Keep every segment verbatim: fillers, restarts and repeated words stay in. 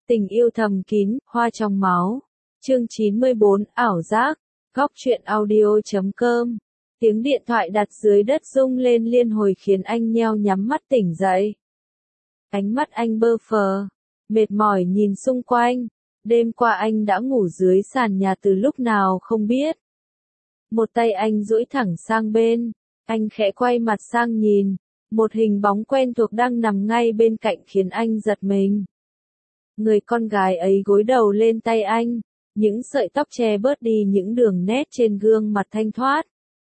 Tình yêu thầm kín, hoa trong máu. Chương chín mươi bốn, ảo giác. Góc truyện audio chấm com. Tiếng điện thoại đặt dưới đất rung lên liên hồi khiến anh nheo nhắm mắt tỉnh dậy. Ánh mắt anh bơ phờ, mệt mỏi nhìn xung quanh. Đêm qua anh đã ngủ dưới sàn nhà từ lúc nào không biết. Một tay anh duỗi thẳng sang bên, anh khẽ quay mặt sang nhìn. Một hình bóng quen thuộc đang nằm ngay bên cạnh khiến anh giật mình. Người con gái ấy gối đầu lên tay anh, những sợi tóc che bớt đi những đường nét trên gương mặt thanh thoát.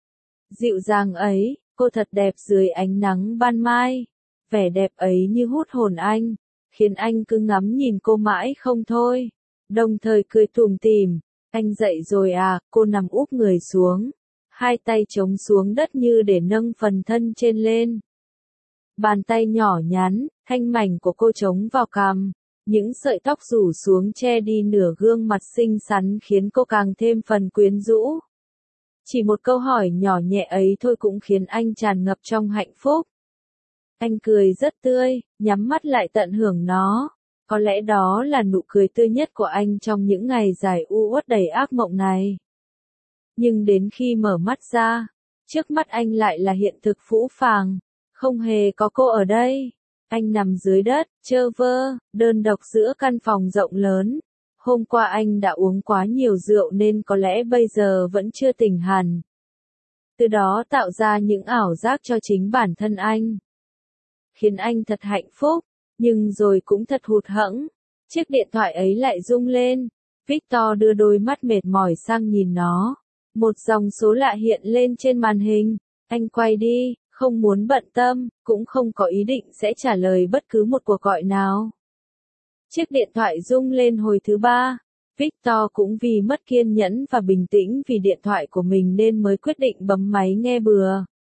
Dịu dàng ấy, cô thật đẹp dưới ánh nắng ban mai. Vẻ đẹp ấy như hút hồn anh, khiến anh cứ ngắm nhìn cô mãi không thôi. Đồng thời cười tủm tỉm, anh dậy rồi à, cô nằm úp người xuống. Hai tay chống xuống đất như để nâng phần thân trên lên. Bàn tay nhỏ nhắn, thanh mảnh của cô chống vào cằm. Những sợi tóc rủ xuống che đi nửa gương mặt xinh xắn khiến cô càng thêm phần quyến rũ. Chỉ một câu hỏi nhỏ nhẹ ấy thôi cũng khiến anh tràn ngập trong hạnh phúc. Anh cười rất tươi, nhắm mắt lại tận hưởng nó. Có lẽ đó là nụ cười tươi nhất của anh trong những ngày dài u uất đầy ác mộng này. Nhưng đến khi mở mắt ra, trước mắt anh lại là hiện thực phũ phàng. Không hề có cô ở đây. Anh nằm dưới đất, trơ vơ, đơn độc giữa căn phòng rộng lớn. Hôm qua anh đã uống quá nhiều rượu nên có lẽ bây giờ vẫn chưa tỉnh hẳn. Từ đó tạo ra những ảo giác cho chính bản thân anh. Khiến anh thật hạnh phúc, nhưng rồi cũng thật hụt hẫng. Chiếc điện thoại ấy lại rung lên. Victor đưa đôi mắt mệt mỏi sang nhìn nó. Một dòng số lạ hiện lên trên màn hình. Anh quay đi. Không muốn bận tâm, cũng không có ý định sẽ trả lời bất cứ một cuộc gọi nào. Chiếc điện thoại rung lên hồi thứ ba. Victor cũng vì mất kiên nhẫn và bình tĩnh vì điện thoại của mình nên mới quyết định bấm máy nghe bừa.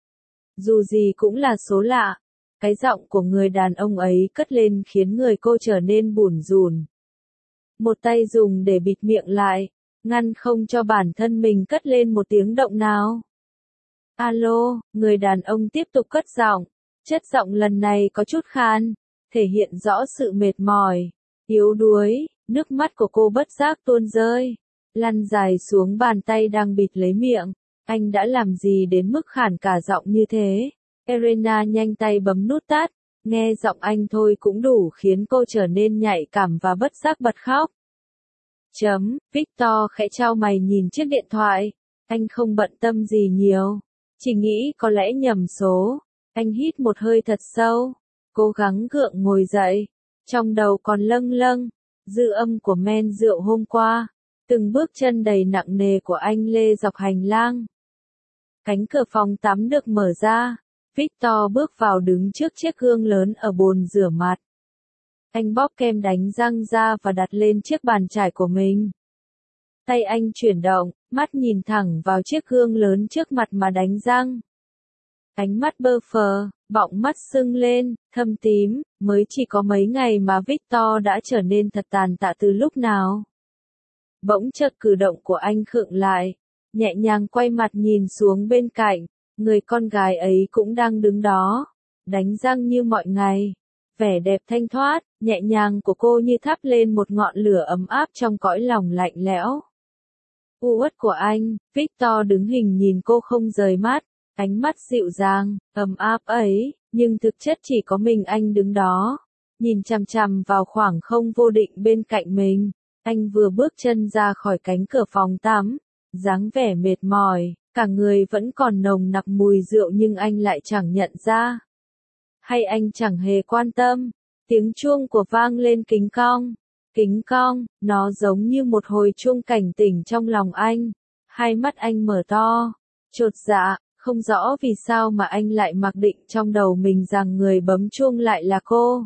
Dù gì cũng là số lạ. Cái giọng của người đàn ông ấy cất lên khiến người cô trở nên bủn rủn. Một tay dùng để bịt miệng lại, ngăn không cho bản thân mình cất lên một tiếng động nào. Alo, người đàn ông tiếp tục cất giọng. Chất giọng lần này có chút khan, thể hiện rõ sự mệt mỏi, yếu đuối, nước mắt của cô bất giác tuôn rơi, lăn dài xuống bàn tay đang bịt lấy miệng. Anh đã làm gì đến mức khản cả giọng như thế? Elena nhanh tay bấm nút tắt, nghe giọng anh thôi cũng đủ khiến cô trở nên nhạy cảm và bất giác bật khóc. Chấm, Victor khẽ chau mày nhìn chiếc điện thoại, anh không bận tâm gì nhiều. Chỉ nghĩ có lẽ nhầm số. Anh hít một hơi thật sâu, cố gắng gượng ngồi dậy. Trong đầu còn lâng lâng dư âm của men rượu hôm qua. Từng bước chân đầy nặng nề của anh lê dọc hành lang. Cánh cửa phòng tắm được mở ra. Victor bước vào đứng trước chiếc gương lớn ở bồn rửa mặt. Anh bóp kem đánh răng ra và đặt lên chiếc bàn chải của mình. Tay anh chuyển động, mắt nhìn thẳng vào chiếc gương lớn trước mặt mà đánh răng. Ánh mắt bơ phờ, bọng mắt sưng lên, thâm tím, mới chỉ có mấy ngày mà Victor đã trở nên thật tàn tạ từ lúc nào. Bỗng chợt cử động của anh khựng lại, nhẹ nhàng quay mặt nhìn xuống bên cạnh, người con gái ấy cũng đang đứng đó, đánh răng như mọi ngày. Vẻ đẹp thanh thoát, nhẹ nhàng của cô như thắp lên một ngọn lửa ấm áp trong cõi lòng lạnh lẽo. U uất của anh, Victor đứng hình nhìn cô không rời mắt, ánh mắt dịu dàng, ấm áp ấy, nhưng thực chất chỉ có mình anh đứng đó, nhìn chằm chằm vào khoảng không vô định bên cạnh mình. Anh vừa bước chân ra khỏi cánh cửa phòng tắm, dáng vẻ mệt mỏi, cả người vẫn còn nồng nặc mùi rượu nhưng anh lại chẳng nhận ra. Hay anh chẳng hề quan tâm, tiếng chuông của vang lên kính cong. Kính cong, nó giống như một hồi chuông cảnh tỉnh trong lòng anh. Hai mắt anh mở to, chột dạ, không rõ vì sao mà anh lại mặc định trong đầu mình rằng người bấm chuông lại là cô.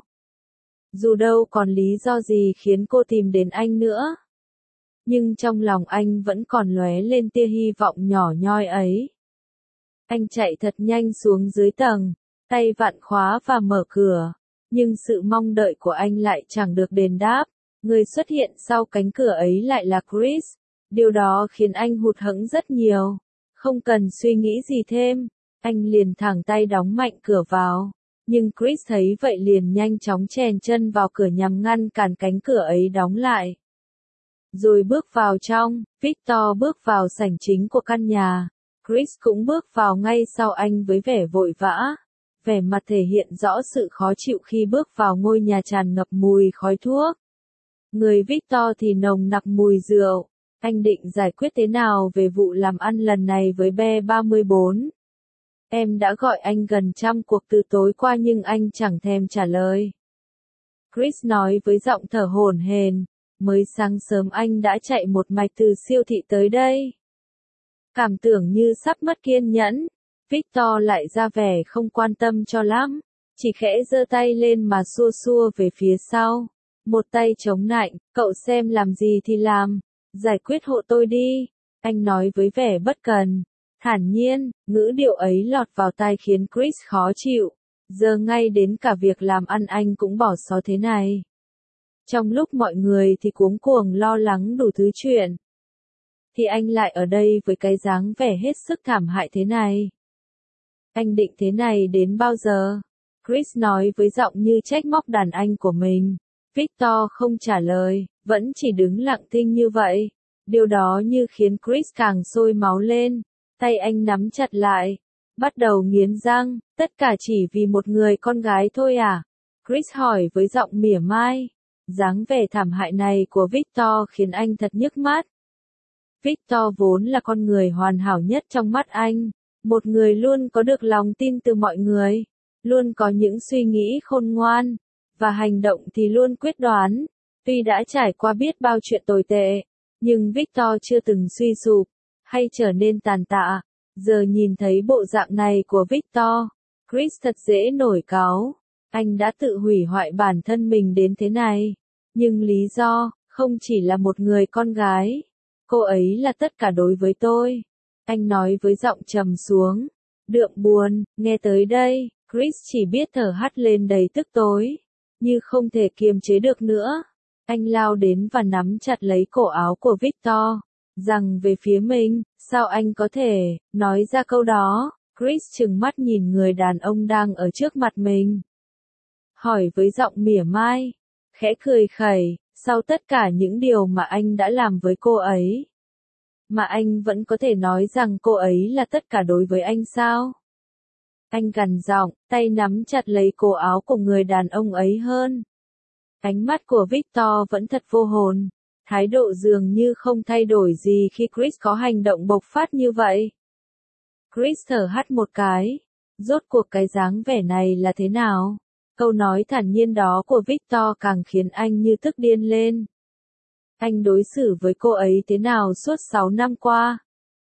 Dù đâu còn lý do gì khiến cô tìm đến anh nữa. Nhưng trong lòng anh vẫn còn lóe lên tia hy vọng nhỏ nhoi ấy. Anh chạy thật nhanh xuống dưới tầng, tay vặn khóa và mở cửa. Nhưng sự mong đợi của anh lại chẳng được đền đáp. Người xuất hiện sau cánh cửa ấy lại là Chris. Điều đó khiến anh hụt hẫng rất nhiều. Không cần suy nghĩ gì thêm, anh liền thẳng tay đóng mạnh cửa vào. Nhưng Chris thấy vậy liền nhanh chóng chèn chân vào cửa nhằm ngăn cản cánh cửa ấy đóng lại. Rồi bước vào trong, Victor bước vào sảnh chính của căn nhà. Chris cũng bước vào ngay sau anh với vẻ vội vã. Vẻ mặt thể hiện rõ sự khó chịu khi bước vào ngôi nhà tràn ngập mùi khói thuốc. Người Victor thì nồng nặc mùi rượu. Anh định giải quyết thế nào về vụ làm ăn lần này với B ba mươi bốn? Em đã gọi anh gần trăm cuộc từ tối qua nhưng anh chẳng thèm trả lời. Chris nói với giọng thở hổn hển, mới sáng sớm anh đã chạy một mạch từ siêu thị tới đây. Cảm tưởng như sắp mất kiên nhẫn, Victor lại ra vẻ không quan tâm cho lắm, chỉ khẽ giơ tay lên mà xua xua về phía sau. Một tay chống nạnh, cậu xem làm gì thì làm, giải quyết hộ tôi đi, anh nói với vẻ bất cần. Thản nhiên, ngữ điệu ấy lọt vào tai khiến Chris khó chịu, giờ ngay đến cả việc làm ăn anh cũng bỏ xó thế này. Trong lúc mọi người thì cuống cuồng lo lắng đủ thứ chuyện, thì anh lại ở đây với cái dáng vẻ hết sức thảm hại thế này. Anh định thế này đến bao giờ? Chris nói với giọng như trách móc đàn anh của mình. Victor không trả lời, vẫn chỉ đứng lặng thinh như vậy. Điều đó như khiến Chris càng sôi máu lên. Tay anh nắm chặt lại, bắt đầu nghiến răng, tất cả chỉ vì một người con gái thôi à? Chris hỏi với giọng mỉa mai. Dáng vẻ thảm hại này của Victor khiến anh thật nhức mắt. Victor vốn là con người hoàn hảo nhất trong mắt anh, một người luôn có được lòng tin từ mọi người, luôn có những suy nghĩ khôn ngoan, và hành động thì luôn quyết đoán. Tuy đã trải qua biết bao chuyện tồi tệ, nhưng Victor chưa từng suy sụp, hay trở nên tàn tạ. Giờ nhìn thấy bộ dạng này của Victor, Chris thật dễ nổi cáu. Anh đã tự hủy hoại bản thân mình đến thế này. Nhưng lý do, không chỉ là một người con gái. Cô ấy là tất cả đối với tôi. Anh nói với giọng trầm xuống, đượm buồn. Nghe tới đây, Chris chỉ biết thở hắt lên đầy tức tối, như không thể kiềm chế được nữa. Anh lao đến và nắm chặt lấy cổ áo của Victor, rằng về phía mình, sao anh có thể nói ra câu đó? Chris trừng mắt nhìn người đàn ông đang ở trước mặt mình, hỏi với giọng mỉa mai, khẽ cười khẩy, sau tất cả những điều mà anh đã làm với cô ấy, mà anh vẫn có thể nói rằng cô ấy là tất cả đối với anh sao? Anh gằn giọng, tay nắm chặt lấy cổ áo của người đàn ông ấy hơn. Ánh mắt của Victor vẫn thật vô hồn, thái độ dường như không thay đổi gì khi Chris có hành động bộc phát như vậy. Chris thở hắt một cái, rốt cuộc cái dáng vẻ này là thế nào? Câu nói thản nhiên đó của Victor càng khiến anh như tức điên lên. Anh đối xử với cô ấy thế nào suốt sáu năm qua?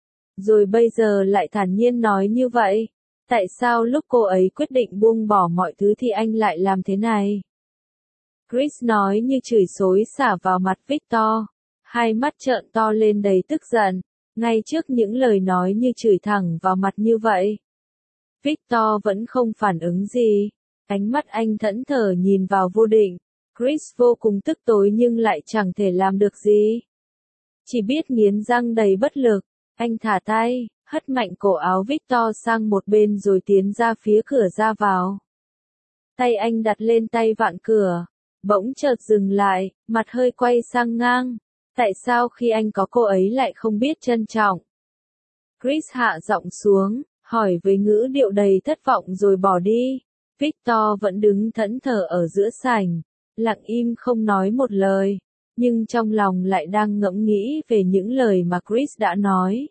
Rồi bây giờ lại thản nhiên nói như vậy. Tại sao lúc cô ấy quyết định buông bỏ mọi thứ thì anh lại làm thế này? Chris nói như chửi xối xả vào mặt Victor. Hai mắt trợn to lên đầy tức giận, ngay trước những lời nói như chửi thẳng vào mặt như vậy. Victor vẫn không phản ứng gì. Ánh mắt anh thẫn thờ nhìn vào vô định. Chris vô cùng tức tối nhưng lại chẳng thể làm được gì. Chỉ biết nghiến răng đầy bất lực. Anh thả tay, hất mạnh cổ áo Victor sang một bên rồi tiến ra phía cửa ra vào. Tay anh đặt lên tay vạn cửa. Bỗng chợt dừng lại, mặt hơi quay sang ngang. Tại sao khi anh có cô ấy lại không biết trân trọng? Chris hạ giọng xuống, hỏi với ngữ điệu đầy thất vọng rồi bỏ đi. Victor vẫn đứng thẫn thờ ở giữa sảnh, lặng im không nói một lời, nhưng trong lòng lại đang ngẫm nghĩ về những lời mà Chris đã nói.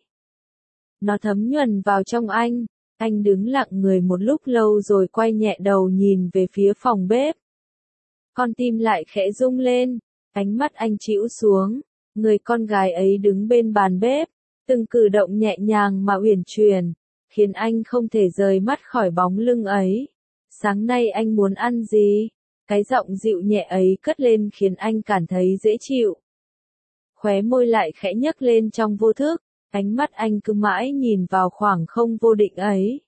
Nó thấm nhuần vào trong anh, anh đứng lặng người một lúc lâu rồi quay nhẹ đầu nhìn về phía phòng bếp. Con tim lại khẽ rung lên, ánh mắt anh chĩu xuống, người con gái ấy đứng bên bàn bếp, từng cử động nhẹ nhàng mà uyển chuyển, khiến anh không thể rời mắt khỏi bóng lưng ấy. Sáng nay anh muốn ăn gì? Cái giọng dịu nhẹ ấy cất lên khiến anh cảm thấy dễ chịu. Khóe môi lại khẽ nhấc lên trong vô thức, ánh mắt anh cứ mãi nhìn vào khoảng không vô định ấy.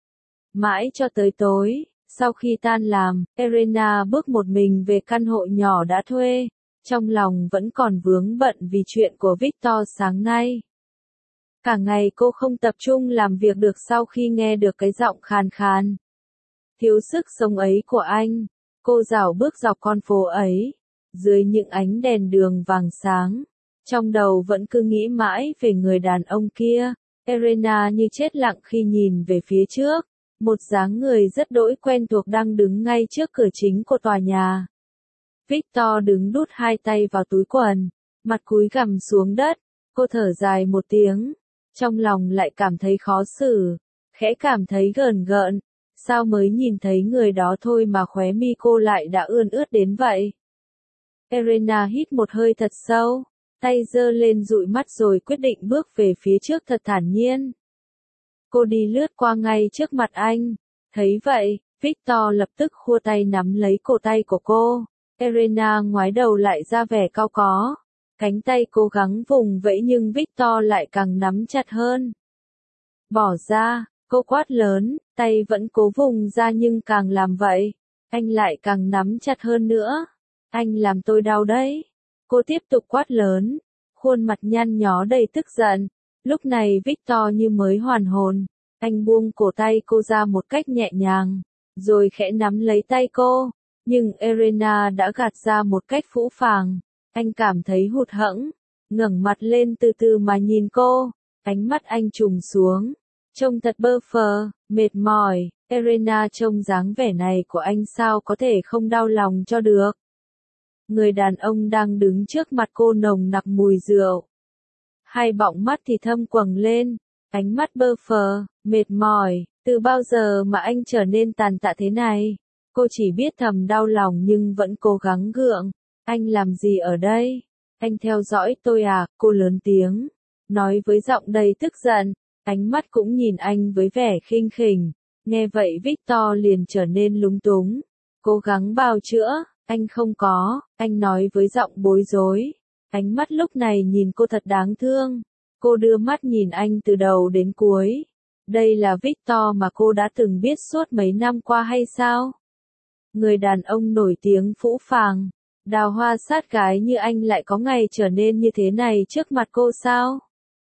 Mãi cho tới tối, sau khi tan làm, Elena bước một mình về căn hộ nhỏ đã thuê, trong lòng vẫn còn vướng bận vì chuyện của Victor sáng nay. Cả ngày cô không tập trung làm việc được sau khi nghe được cái giọng khàn khàn, thiếu sức sống ấy của anh. Cô dạo bước dọc con phố ấy, dưới những ánh đèn đường vàng sáng. Trong đầu vẫn cứ nghĩ mãi về người đàn ông kia. Elena như chết lặng khi nhìn về phía trước. Một dáng người rất đỗi quen thuộc đang đứng ngay trước cửa chính của tòa nhà. Victor đứng đút hai tay vào túi quần, mặt cúi gằm xuống đất. Cô thở dài một tiếng, trong lòng lại cảm thấy khó xử, khẽ cảm thấy gờn gợn. Sao mới nhìn thấy người đó thôi mà khóe mi cô lại đã ươn ướt đến vậy? Elena hít một hơi thật sâu, tay giơ lên dụi mắt rồi quyết định bước về phía trước thật thản nhiên. Cô đi lướt qua ngay trước mặt anh. Thấy vậy, Victor lập tức khua tay nắm lấy cổ tay của cô. Elena ngoái đầu lại ra vẻ cau có. Cánh tay cố gắng vùng vẫy nhưng Victor lại càng nắm chặt hơn. Bỏ ra, cô quát lớn, tay vẫn cố vùng ra nhưng càng làm vậy, anh lại càng nắm chặt hơn nữa. Anh làm tôi đau đấy. Cô tiếp tục quát lớn, khuôn mặt nhăn nhó đầy tức giận. Lúc này Victor như mới hoàn hồn, anh buông cổ tay cô ra một cách nhẹ nhàng, rồi khẽ nắm lấy tay cô, nhưng Elena đã gạt ra một cách phũ phàng. Anh cảm thấy hụt hẫng, ngẩng mặt lên từ từ mà nhìn cô, ánh mắt anh trùng xuống, trông thật bơ phờ, mệt mỏi. Elena trông dáng vẻ này của anh sao có thể không đau lòng cho được. Người đàn ông đang đứng trước mặt cô nồng nặc mùi rượu. Hai bọng mắt thì thâm quầng lên, ánh mắt bơ phờ, mệt mỏi. Từ bao giờ mà anh trở nên tàn tạ thế này? Cô chỉ biết thầm đau lòng nhưng vẫn cố gắng gượng. Anh làm gì ở đây? Anh theo dõi tôi à? Cô lớn tiếng, nói với giọng đầy tức giận, ánh mắt cũng nhìn anh với vẻ khinh khỉnh. Nghe vậy Victor liền trở nên lúng túng, cố gắng bào chữa, anh không có, anh nói với giọng bối rối. Ánh mắt lúc này nhìn cô thật đáng thương. Cô đưa mắt nhìn anh từ đầu đến cuối. Đây là Victor mà cô đã từng biết suốt mấy năm qua hay sao? Người đàn ông nổi tiếng phũ phàng, đào hoa sát gái như anh lại có ngày trở nên như thế này trước mặt cô sao?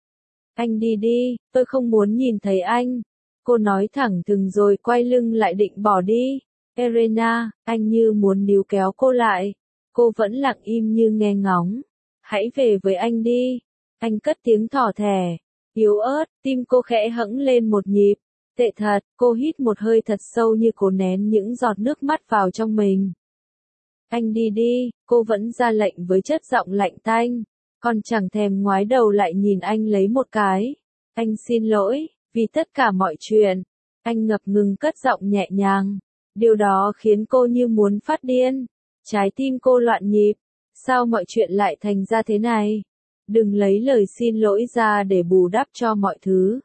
Anh đi đi, tôi không muốn nhìn thấy anh. Cô nói thẳng thừng rồi quay lưng lại định bỏ đi. Elena, anh như muốn níu kéo cô lại. Cô vẫn lặng im như nghe ngóng. Hãy về với anh đi. Anh cất tiếng thỏ thẻ, yếu ớt, tim cô khẽ hẫng lên một nhịp. Tệ thật, cô hít một hơi thật sâu như cố nén những giọt nước mắt vào trong mình. Anh đi đi, cô vẫn ra lệnh với chất giọng lạnh tanh, còn chẳng thèm ngoái đầu lại nhìn anh lấy một cái. Anh xin lỗi, vì tất cả mọi chuyện. Anh ngập ngừng cất giọng nhẹ nhàng. Điều đó khiến cô như muốn phát điên. Trái tim cô loạn nhịp. Sao mọi chuyện lại thành ra thế này? Đừng lấy lời xin lỗi ra để bù đắp cho mọi thứ.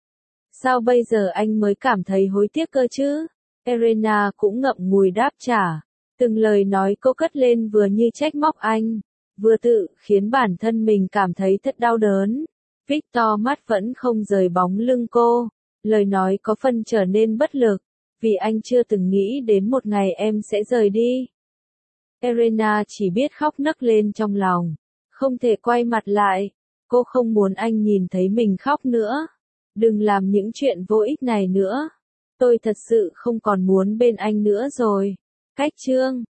Sao bây giờ anh mới cảm thấy hối tiếc cơ chứ? Elena cũng ngậm ngùi đáp trả. Từng lời nói cô cất lên vừa như trách móc anh, vừa tự khiến bản thân mình cảm thấy thật đau đớn. Victor mắt vẫn không rời bóng lưng cô. Lời nói có phần trở nên bất lực, vì anh chưa từng nghĩ đến một ngày em sẽ rời đi. Elena chỉ biết khóc nấc lên trong lòng, không thể quay mặt lại. Cô không muốn anh nhìn thấy mình khóc nữa. Đừng làm những chuyện vô ích này nữa. Tôi thật sự không còn muốn bên anh nữa rồi. Cách chương